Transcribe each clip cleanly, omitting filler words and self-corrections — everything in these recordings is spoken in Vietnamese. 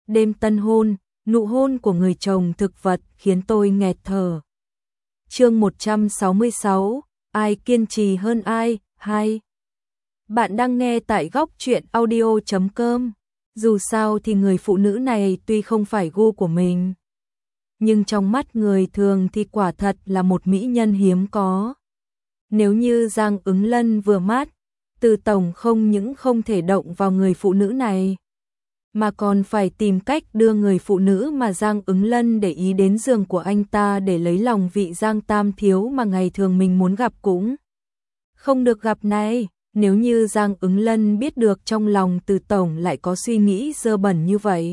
đêm tân hôn, nụ hôn của người chồng thực vật khiến tôi nghẹt thở. Chương 166, ai kiên trì hơn ai, 2. Bạn đang nghe tại góc truyện audio.com. Dù sao thì người phụ nữ này tuy không phải gu của mình, nhưng trong mắt người thường thì quả thật là một mỹ nhân hiếm có. Nếu như Giang Ứng Lân vừa mắt, Từ tổng không những không thể động vào người phụ nữ này, mà còn phải tìm cách đưa người phụ nữ mà Giang Ứng Lân để ý đến giường của anh ta để lấy lòng vị Giang Tam thiếu mà ngày thường mình muốn gặp cũng không được gặp này. Nếu như Giang Ứng Lân biết được trong lòng Từ tổng lại có suy nghĩ dơ bẩn như vậy,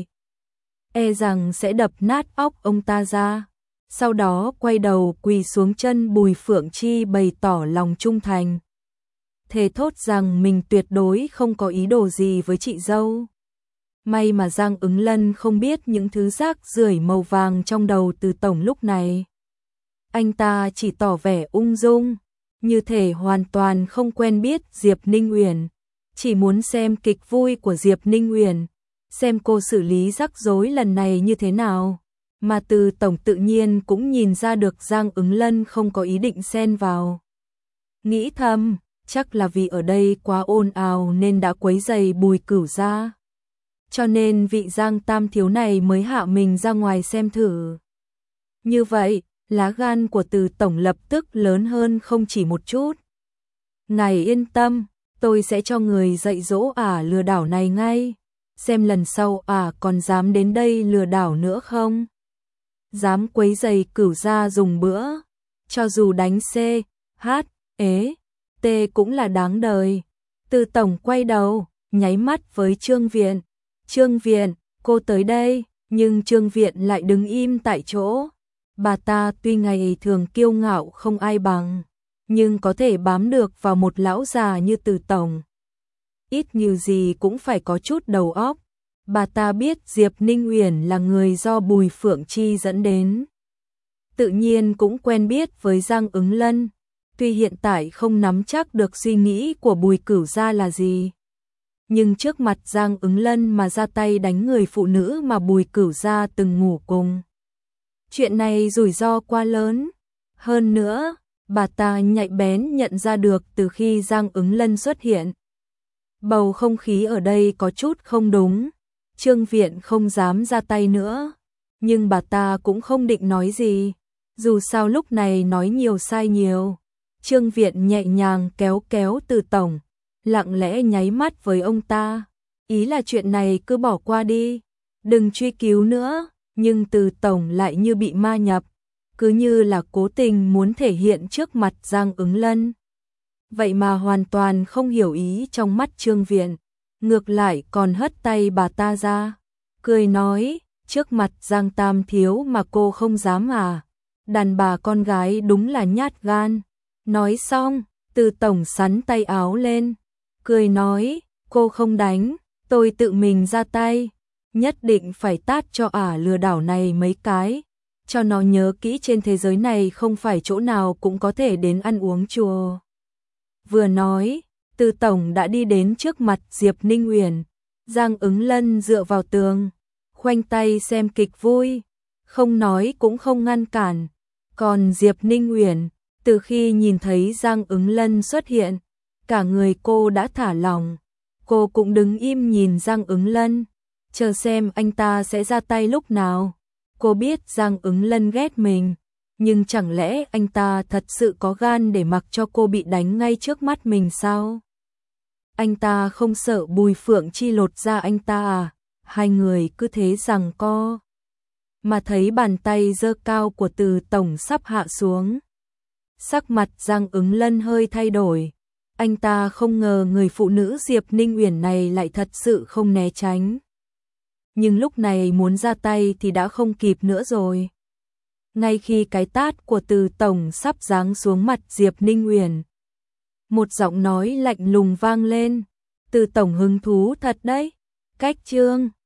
e rằng sẽ đập nát óc ông ta ra. Sau đó quay đầu quỳ xuống chân Bùi Phượng Chi bày tỏ lòng trung thành, thề thốt rằng mình tuyệt đối không có ý đồ gì với chị dâu. May mà Giang Ứng Lân không biết những thứ rác rưởi màu vàng trong đầu Từ tổng lúc này. Anh ta chỉ tỏ vẻ ung dung, như thể hoàn toàn không quen biết Diệp Ninh Uyển, chỉ muốn xem kịch vui của Diệp Ninh Uyển, xem cô xử lý rắc rối lần này như thế nào. Mà Từ tổng tự nhiên cũng nhìn ra được Giang Ứng Lân không có ý định xen vào. Nghĩ thầm, chắc là vì ở đây quá ồn ào nên đã quấy rầy Bùi Cửu gia, cho nên vị Giang Tam thiếu này mới hạ mình ra ngoài xem thử. Như vậy, lá gan của Từ tổng lập tức lớn hơn không chỉ một chút. Ngài yên tâm, tôi sẽ cho người dạy dỗ lừa đảo này ngay, xem lần sau còn dám đến đây lừa đảo nữa không. Dám quấy rầy Cửu gia dùng bữa, cho dù đánh C, H, ế, T cũng là đáng đời. Từ tổng quay đầu, nháy mắt với Trương Viện. Trương Viện, cô tới đây, nhưng Trương Viện lại đứng im tại chỗ. Bà ta tuy ngày thường kiêu ngạo không ai bằng, nhưng có thể bám được vào một lão già như Từ tổng, ít nhiều gì cũng phải có chút đầu óc. Bà ta biết Diệp Ninh Uyển là người do Bùi Phượng Chi dẫn đến, tự nhiên cũng quen biết với Giang Ứng Lân, tuy hiện tại không nắm chắc được suy nghĩ của Bùi Cửu gia là gì, nhưng trước mặt Giang Ứng Lân mà ra tay đánh người phụ nữ mà Bùi Cửu gia từng ngủ cùng, chuyện này rủi ro quá lớn. Hơn nữa, bà ta nhạy bén nhận ra được từ khi Giang Ứng Lân xuất hiện, bầu không khí ở đây có chút không đúng. Trương Viện không dám ra tay nữa, nhưng bà ta cũng không định nói gì, dù sao lúc này nói nhiều sai nhiều. Trương Viện nhẹ nhàng kéo kéo Từ tổng, lặng lẽ nháy mắt với ông ta, ý là chuyện này cứ bỏ qua đi, đừng truy cứu nữa. Nhưng Từ tổng lại như bị ma nhập, cứ như là cố tình muốn thể hiện trước mặt Giang Ứng Lân, vậy mà hoàn toàn không hiểu ý trong mắt Trương Viện, ngược lại còn hất tay bà ta ra, cười nói, trước mặt Giang Tam thiếu mà cô không dám đàn bà con gái đúng là nhát gan. Nói xong, Từ tổng sắn tay áo lên, cười nói, cô không đánh, tôi tự mình ra tay, nhất định phải tát cho lừa đảo này mấy cái, cho nó nhớ kỹ trên thế giới này không phải chỗ nào cũng có thể đến ăn uống chùa. Vừa nói, Từ tổng đã đi đến trước mặt Diệp Ninh Uyển. Giang Ứng Lân dựa vào tường, khoanh tay xem kịch vui, không nói cũng không ngăn cản. Còn Diệp Ninh Uyển, từ khi nhìn thấy Giang Ứng Lân xuất hiện, cả người cô đã thả lỏng. Cô cũng đứng im nhìn Giang Ứng Lân, chờ xem anh ta sẽ ra tay lúc nào. Cô biết Giang Ứng Lân ghét mình, nhưng chẳng lẽ anh ta thật sự có gan để mặc cho cô bị đánh ngay trước mắt mình sao? Anh ta không sợ Bùi Phượng Chi lột ra anh ta Hai người cứ thế giằng co, mà thấy bàn tay giơ cao của Từ tổng sắp hạ xuống. Sắc mặt Giang Ứng Lân hơi thay đổi, anh ta không ngờ người phụ nữ Diệp Ninh Uyển này lại thật sự không né tránh. Nhưng lúc này muốn ra tay thì đã không kịp nữa rồi. Ngay khi cái tát của Từ tổng sắp giáng xuống mặt Diệp Ninh Uyển, một giọng nói lạnh lùng vang lên, Từ tổng hứng thú thật đấy, cách Trương